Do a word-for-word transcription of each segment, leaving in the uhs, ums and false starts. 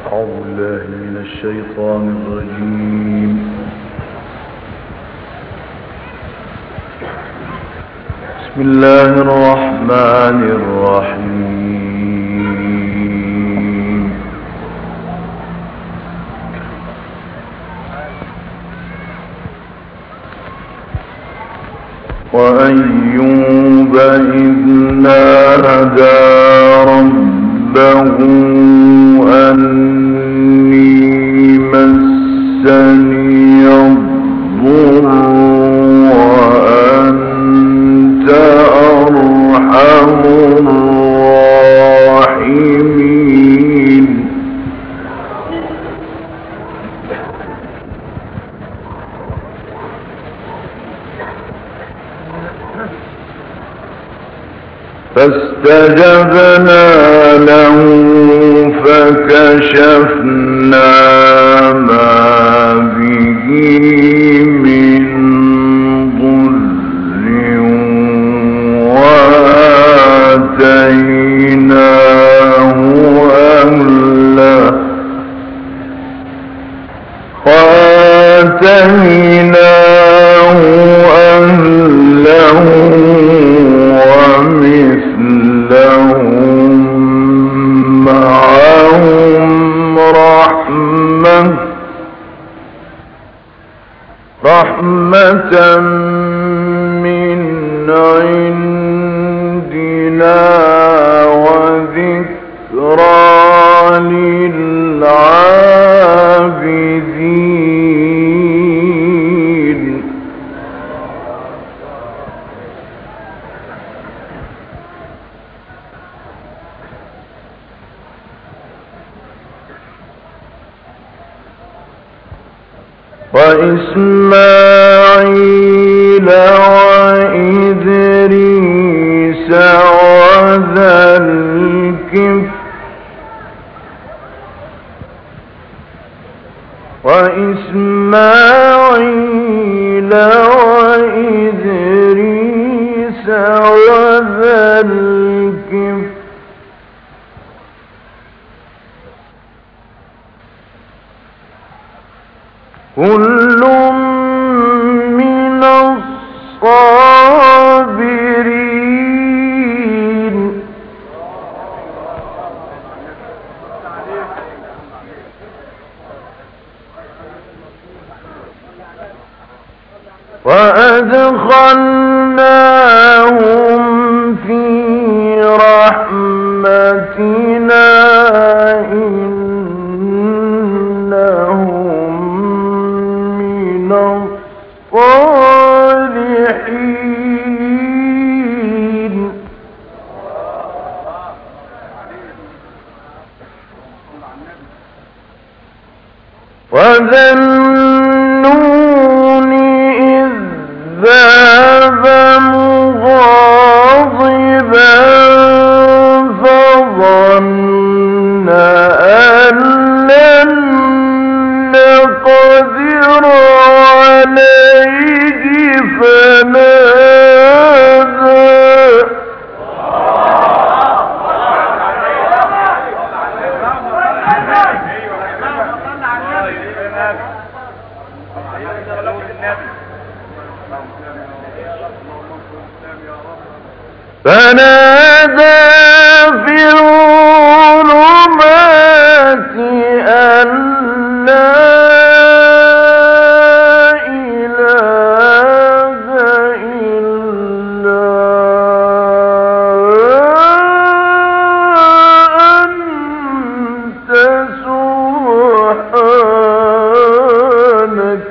أعوذ بالله من الشيطان الرجيم. بسم الله الرحمن الرحيم. وأيوب إذ نادى ربه أني مسني الضر وأنت أرحم الراحمين. فاستجبنا له فكشفنا ما به من ضر وآتيناه أهله وآتيناه أهله ومثلهم معهم رحمة رحمة من عندنا وذكرى للعابدين. وإسماعيل وإدريس وذا الكفل وإسماعيل وإدريس وذا الكفل كل من الصابرين. وأدخلناهم في رحمتنا إنهم من الصالحين. وذا النون إذ ذهب مغاضبا فظن أن لن نقدر عليه فنادى فنادى في الظلمات أن لا إله إلا أنت سبحانك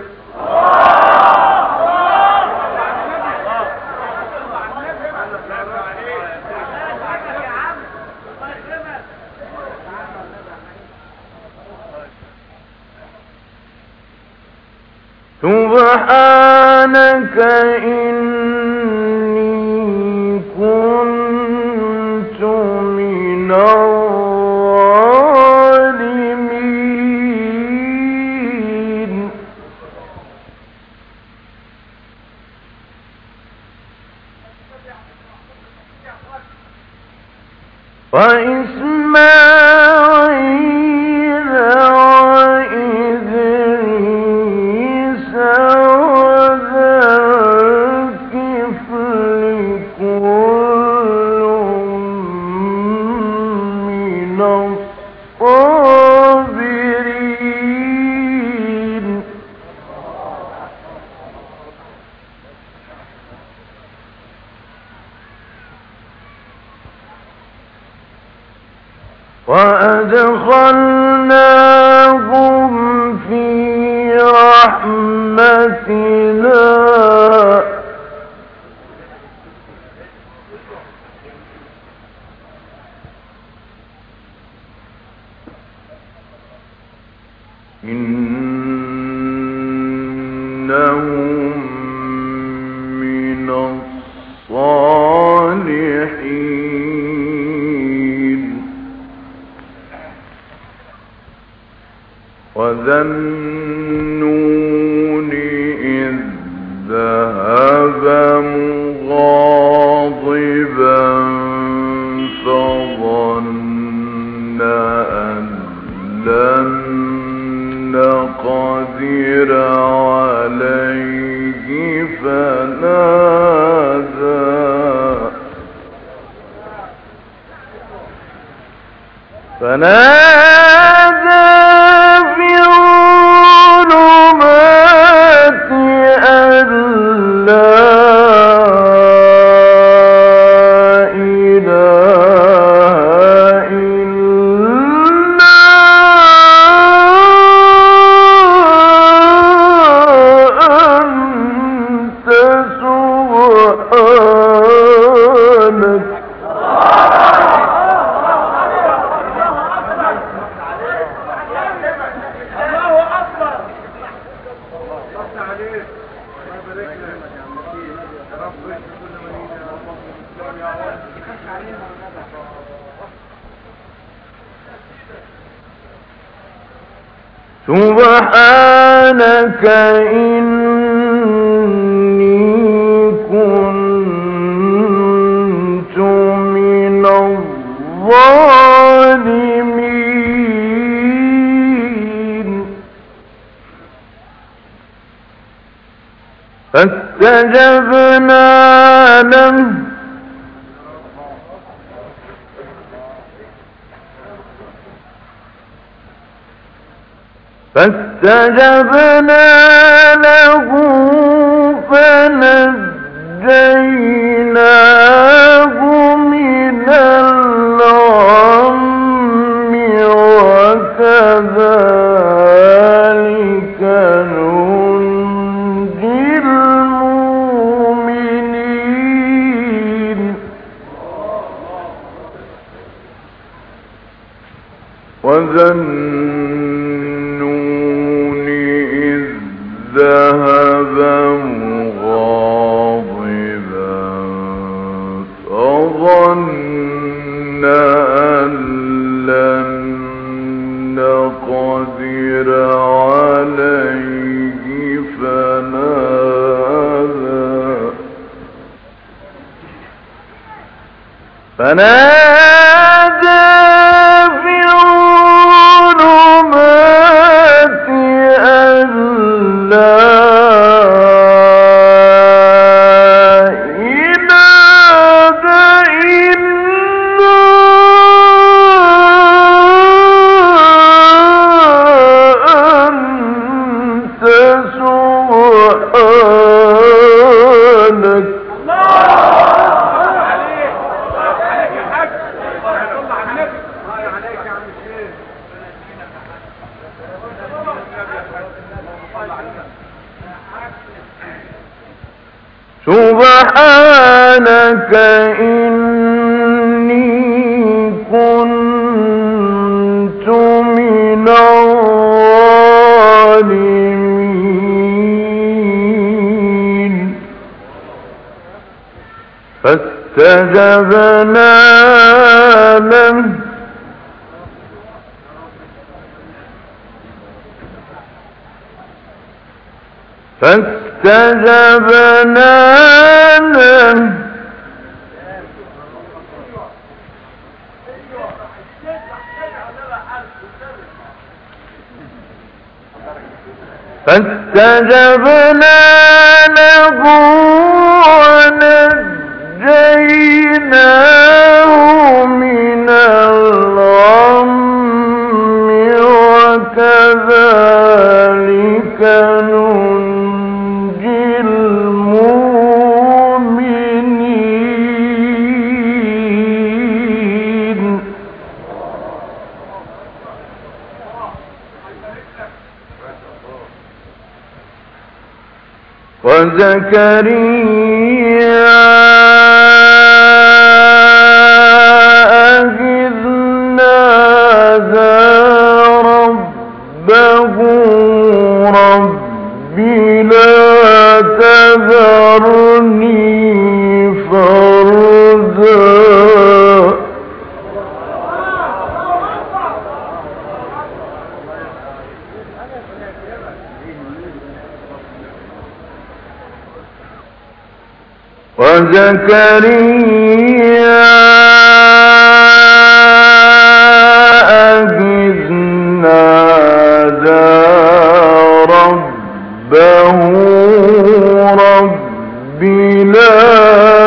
سبحانك إني كنت من الظالمين. وإسماعيل وأدخلناهم في رحمتنا إنهم من الصالحين وذا النون إذ ذهب مغاضبا فظن أن لن نقدر عليه فنادى فنادى في الظلمات أن لا إله إلا أنت سبحانك سبحانك إني كنت من الظالمين فاستجبنا له فاستجبنا له فنجيناه من الغم وكذلك ننجي المؤمنين وذا النون إذ ذهب مغاضبا فظن أن لن نقدر عليه فنادى فنادى في الظلمات أن لا إله إلا أنت سبحانك سبحانك إني كنت من الظالمين فاستجبنا له فاستجبنا له فاستجبنا له ونجيناه من الغم وكذلك ننجي المؤمنين وزكريا إذ نادى ربه رب لا تذرني فردا وزكريا إذ نادى ربه رب لا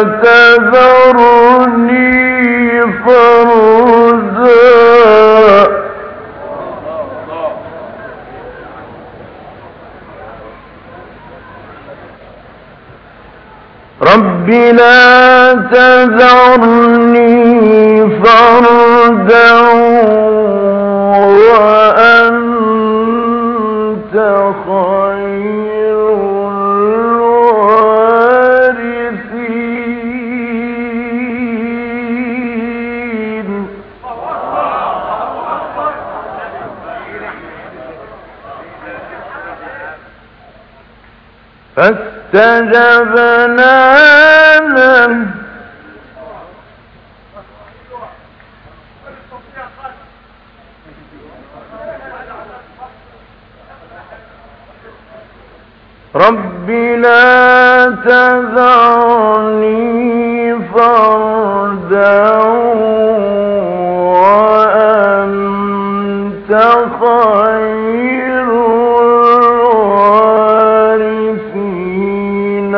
تذرني فردا رب لا تذرني فردا وأنت خير الوارثين فاستجبنا له رب لا تذرني فردا وأنت خير الوارثين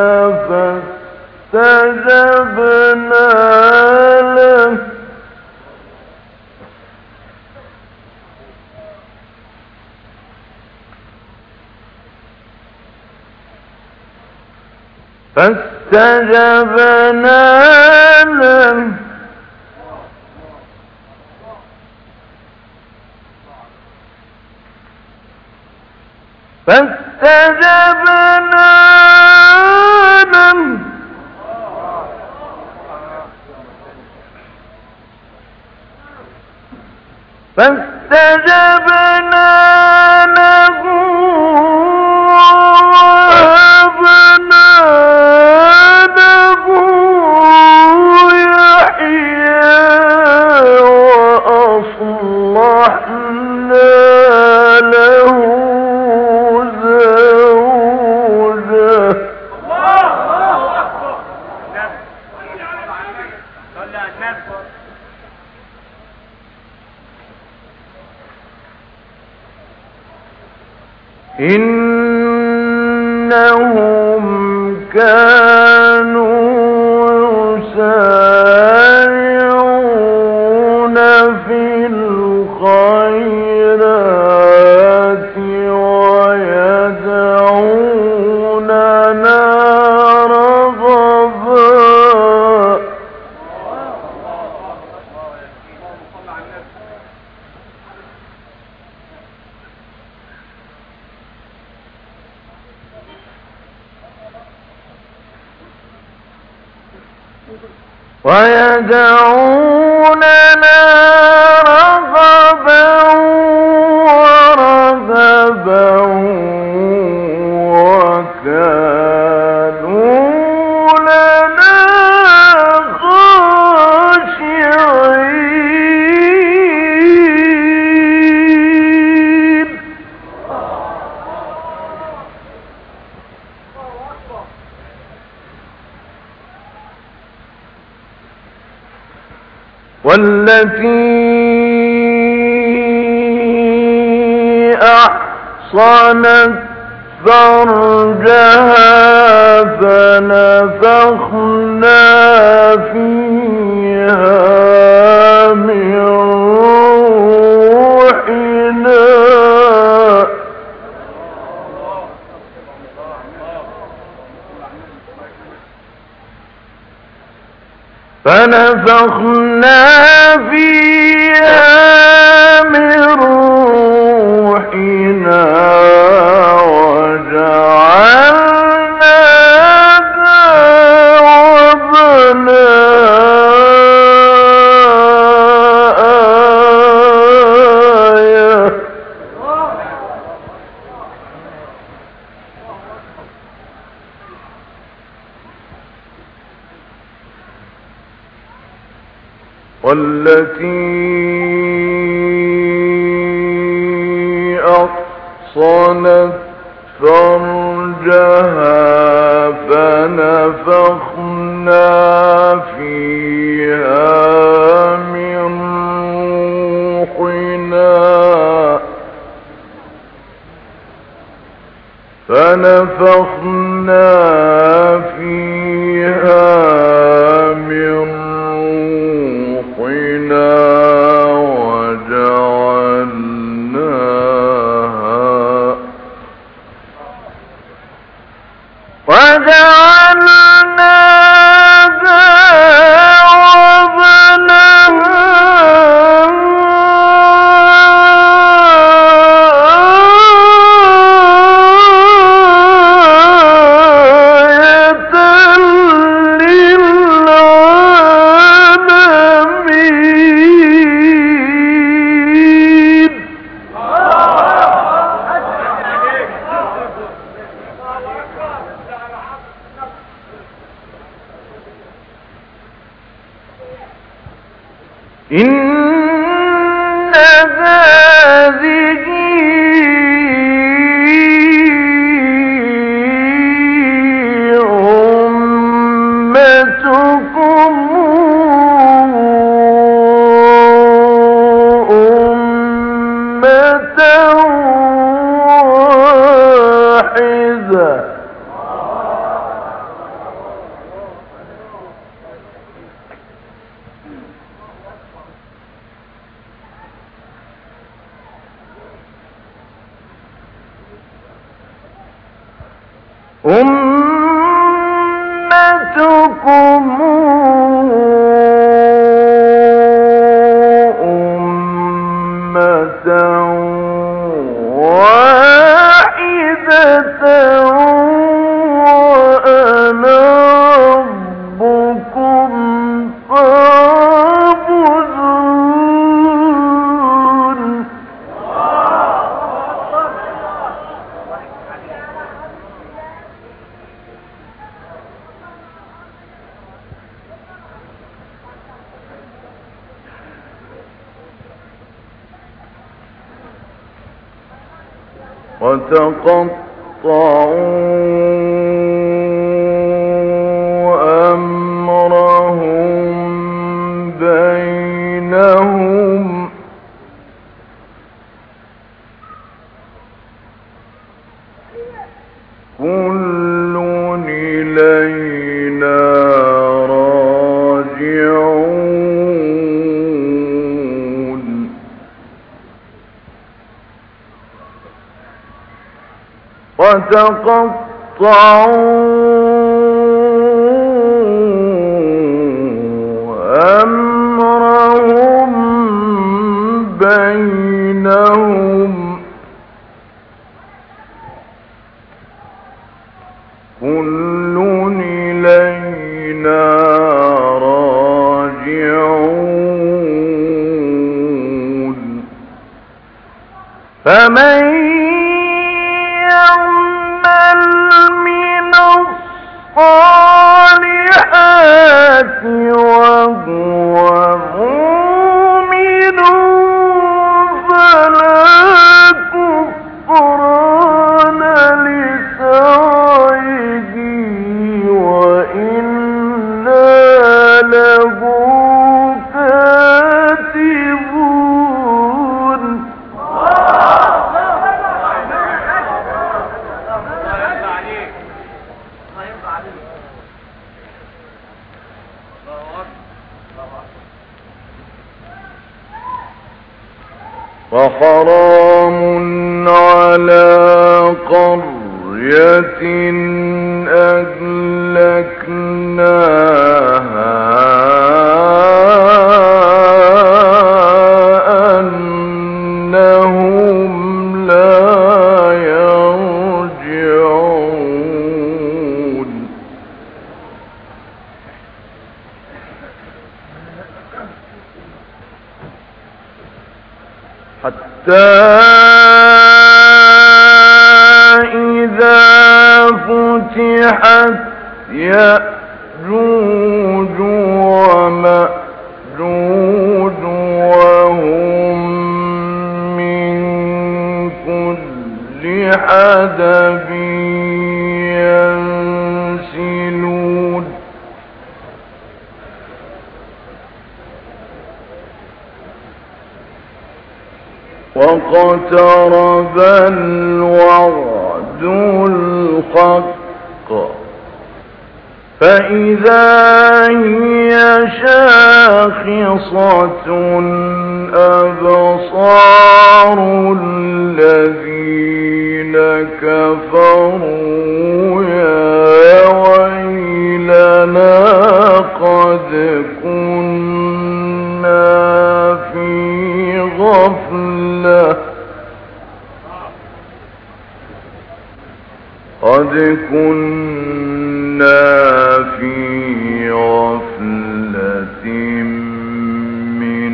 فاستجبنا له فاستجبنا له فاستجبنا له فاستجبنا له ووهبنا له يحيى وأصلحنا له زوجه إنهم كانوا يسارعون في الخيرات ويدعوننا رغبا ويدعوننا رغبا ورهبا وكانوا لنا خاشعين والتي أحصنت فرجها فنفخنا فيها من روحنا فنفخنا فيها من روحنا وجعلنا والتي أحصنت فرجها فنفخنا فيها من روحنا فنفخنا فيها من روحنا وجعلناها إن هذه أمتكم أمة واحدة أمتكم أمة واحدة وأنا ربكم فاعبدون وتقطعوا أمرهم بينهم كل إلينا راجعون وتقطعوا أمرهم بينهم كل إلينا راجعون فمن يعمل من الصالحات وهو مؤمن فلا كفران لسعيه وإنا له كاتبون وحرام على قرية أهلكناها أنهم لا يرجعون حتى إذا فتحت يأجوج ومأجوج حدب ينسلون واقترب الوعد الحق فإذا هي شاخصة أبصار الذين كفروا يا ويلنا قد كنا في غفلة قد كنا في غفلة من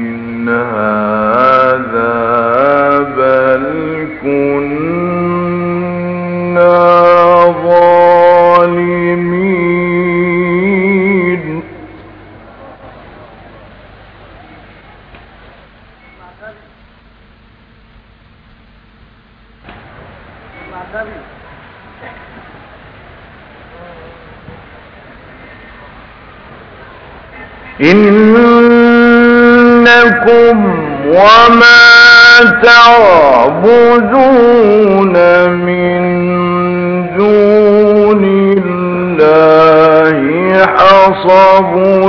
هذا بل كنا ظالمين إنكم وما تعبدون من دون الله حصب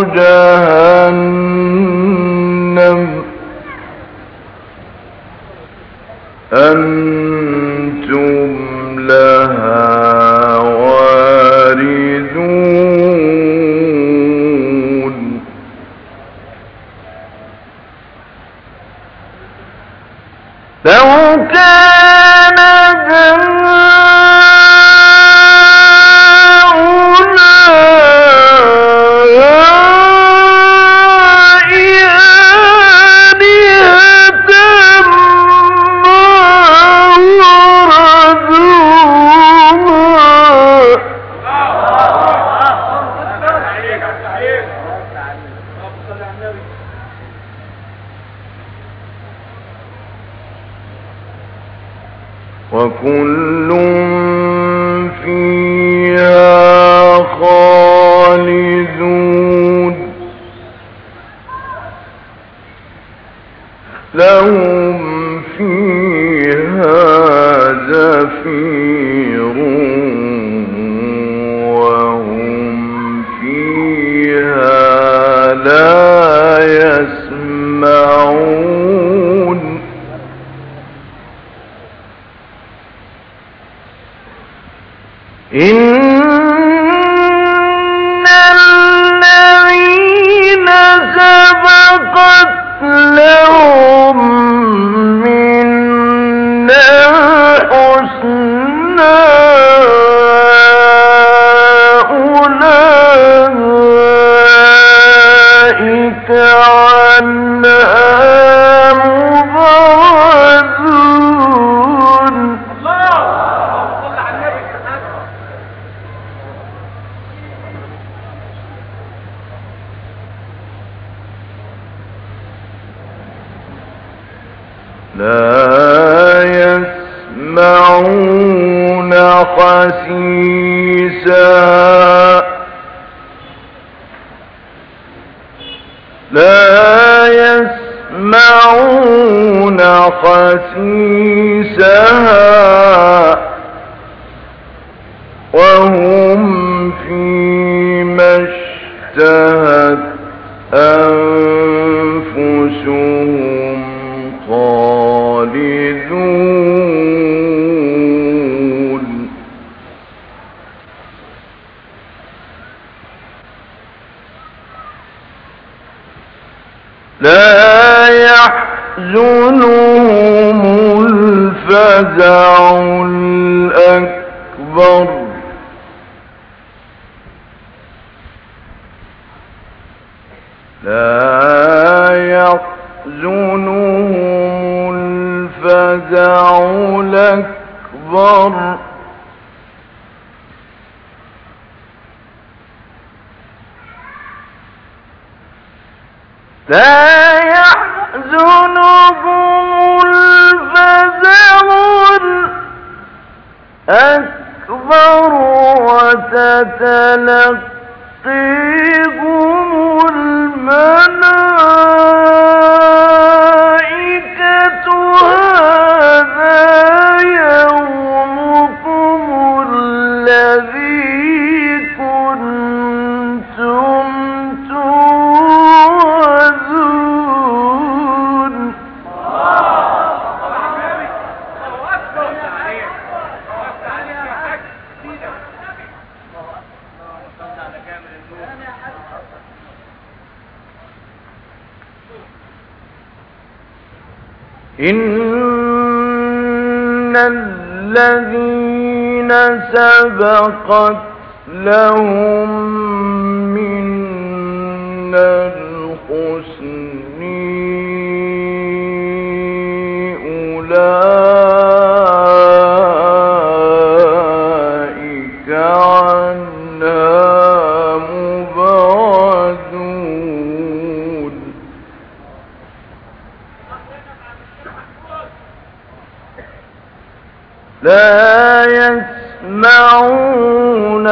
جهنم أنتم لها واردون لو كان وكل فيها خالدون لهم فيها زفير وهم فيها لا يسمعون إن الذين سبقت لهم منا الحسنى أولئك عنها مبعدون لا يسمعون حسيسها لا يسمعون حسيسها وهم فيما اشتهت أنفسهم خالدون لا يحزنهم الفزع الأكبر لا يحزنهم الفزع الأكبر لا يحزنهم الفزع أكبر وتتلقيهم الملائكة هذا يومكم الذي كنتم توعدون. إن الذين سبقت لهم منا الحسن أولئك عنها مبعدون. لا يسمعون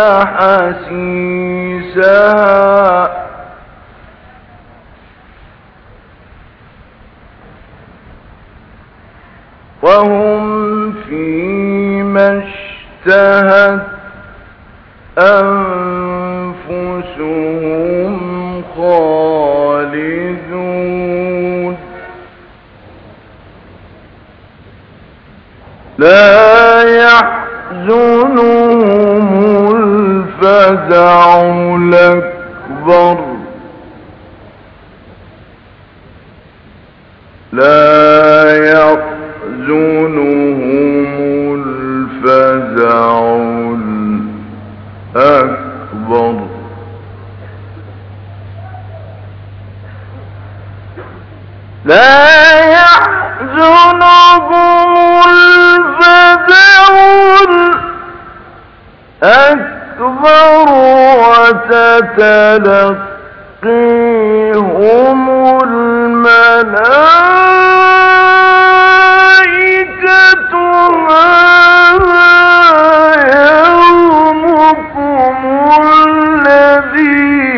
حسيسها وهم فيما اشتهت أنفسهم خالدون. لا يحزنهم الفزع الأكبر لا يحزنهم الفزع الأكبر لا يحزنهم الفزع الأكبر وتتلقيهم الملائكة هذا يومكم الذي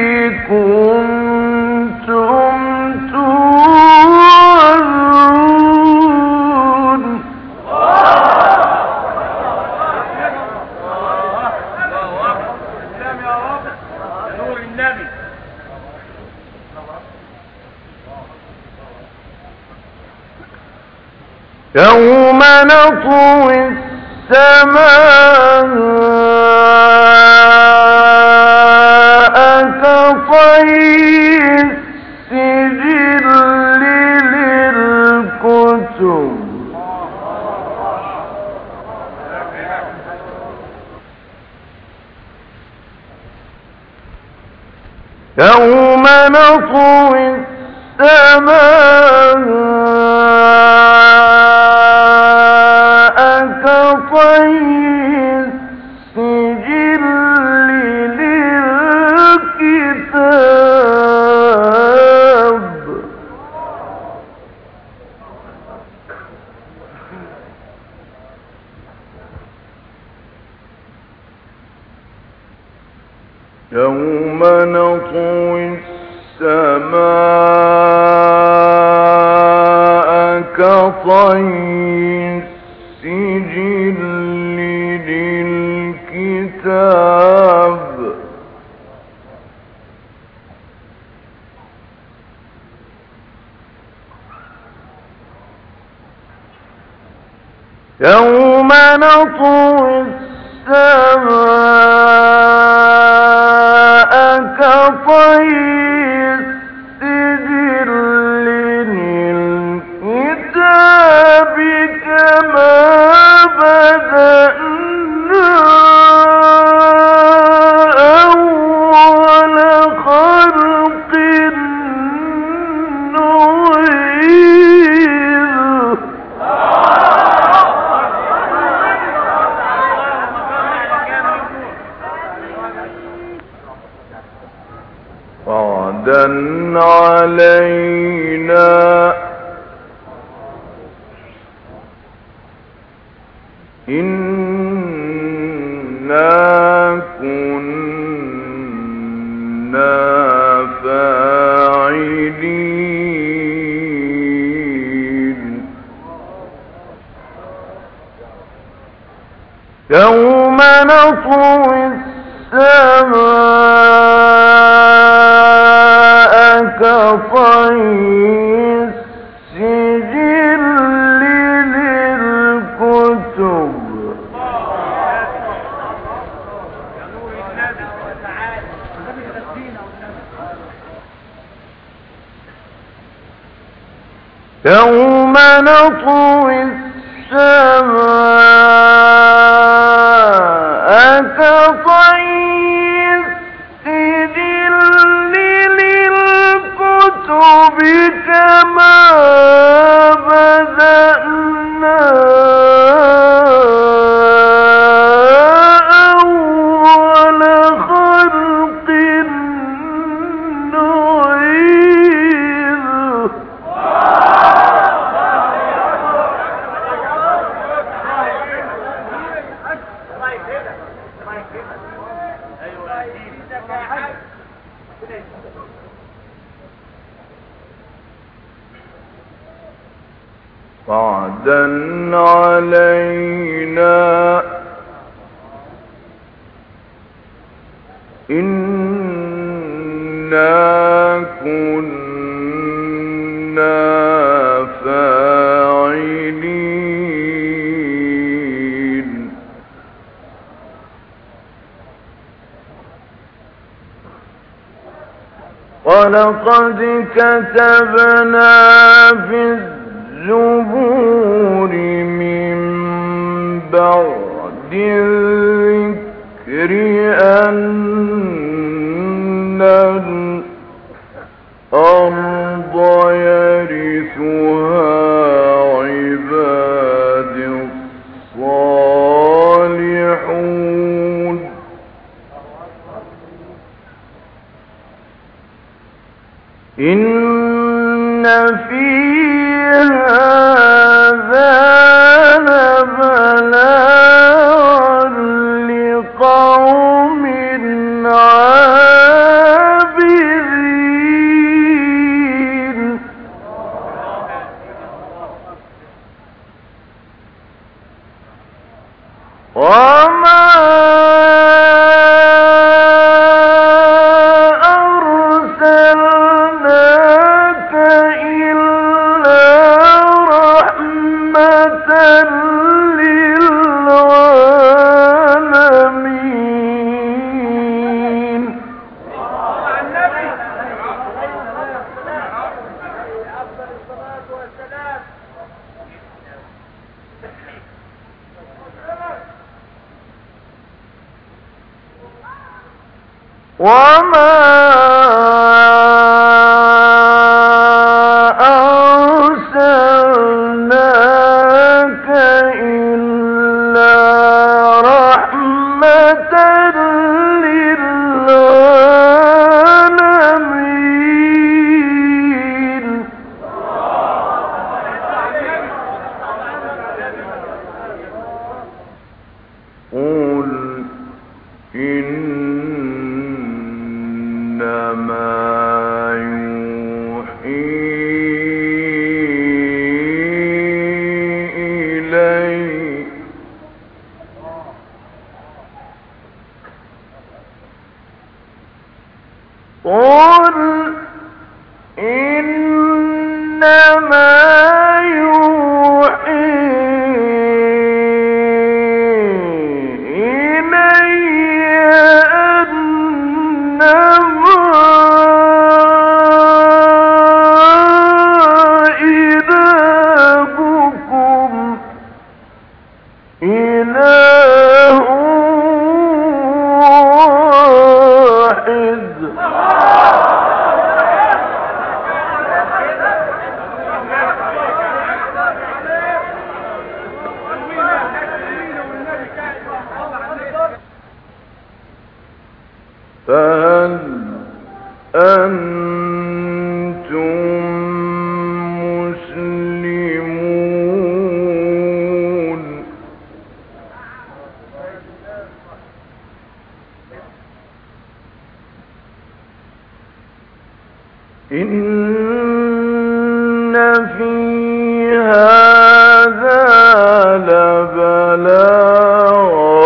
كنتم توعدون. يوم نطوي السماء كطي السجل للكتب يوم نطوي السماء كطي السجل للكتاب يوم نطوي السماء كطي السجل للكتاب يوم نطوي السماء كطي السجل للكتاب كما بدأنا أول خلق نعيده. وعدا علينا إن يوم نطوي السماء كطي السجل للكتب يوم نطوي السماء كطي السجل للكتب كما بدأنا أول خلق نعيده وعدا علينا إنا كنا فاعلين ولقد كتبنا في الزبور من بعد الذكر أن الأرض يرثها عبادي الصالحون إن في هذا لبلاغا لقوم عابدين وما وما أرسلناك إلا رحمة للعالمين قل إنما يوحي إلي قل إنما يوحي فهل أنتم مسلمون إن في هذا لبلاغا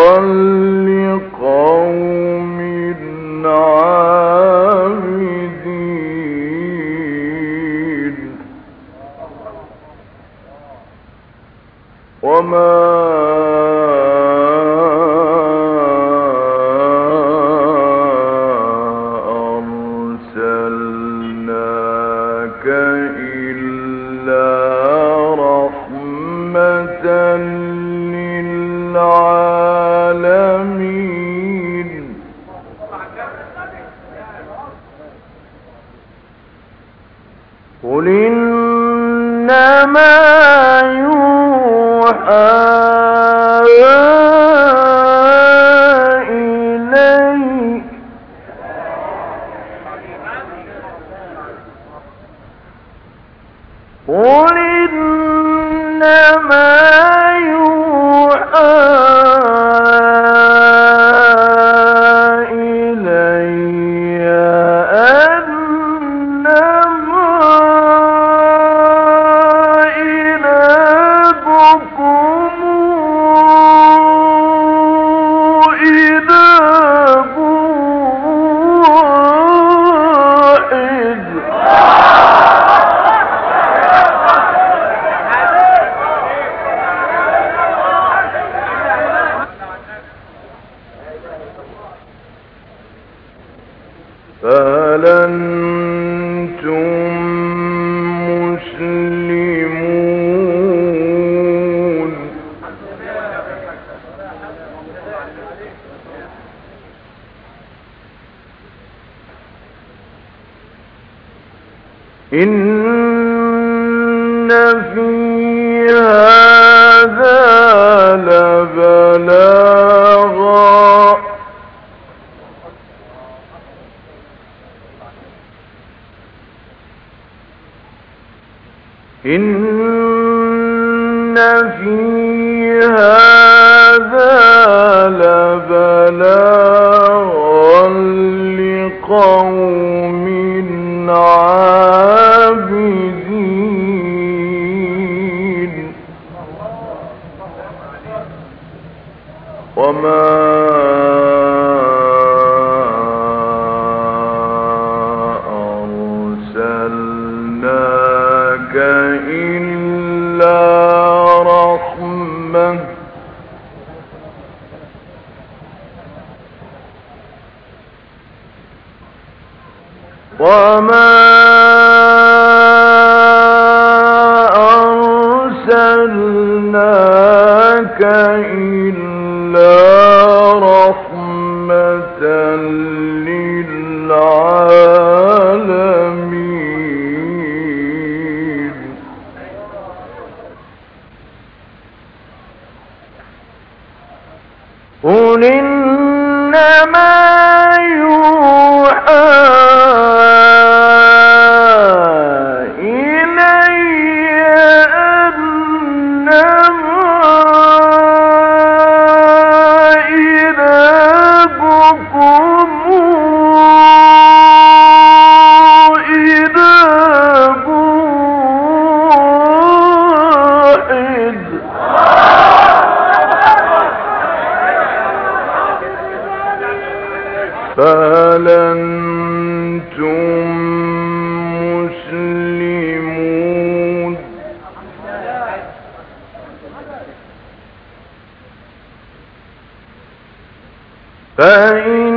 إن في هذا لبلاغا إن في هذا لبلاغا لقوم عابدين وما أرسلناك إلا رحمة وما أرسلناك إلا رحمة للعالمين قل إنما يوحى فهل أنتم مسلمون فإن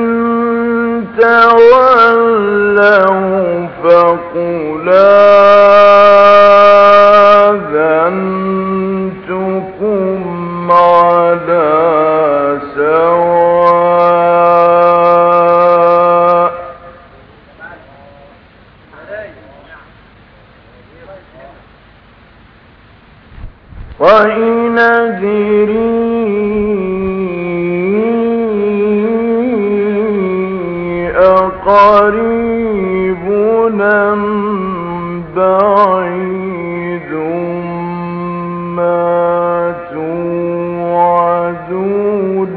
تولوا فقل آذنتكم على سواء وإن أدري أقريب أم بعيد ما توعدون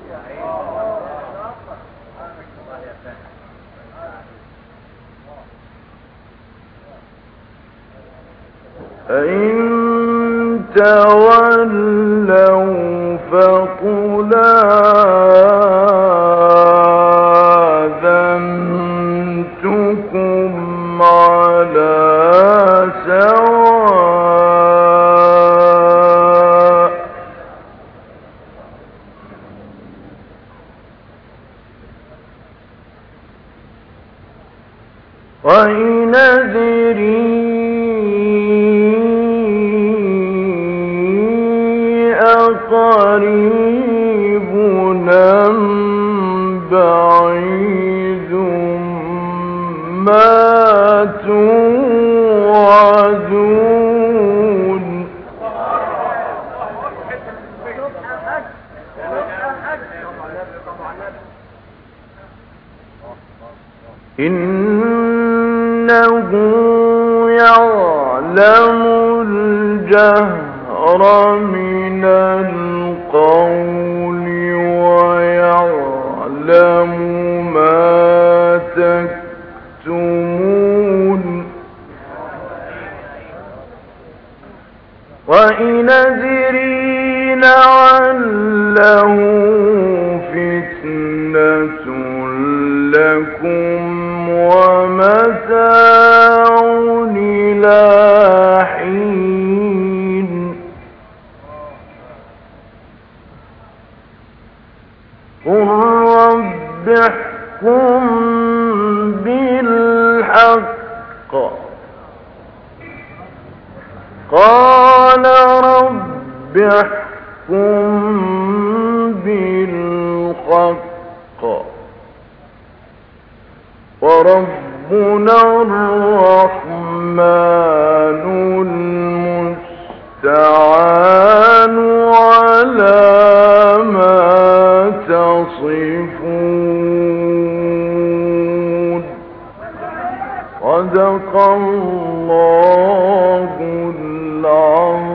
فإن تولوا فقل آذنتكم على سواء وإن أدري أقريب أم بعيد ما توعدون إنه يعلم الجهر من القول ويعلم ما تكتمون وإن أدري لعله فتنة لكم ومتاع إلى حين قل رب احكم بالحق قال رب احكم بالحق ورب ربنا الرحمن المستعان على ما تصفون. صدق الله العظيم.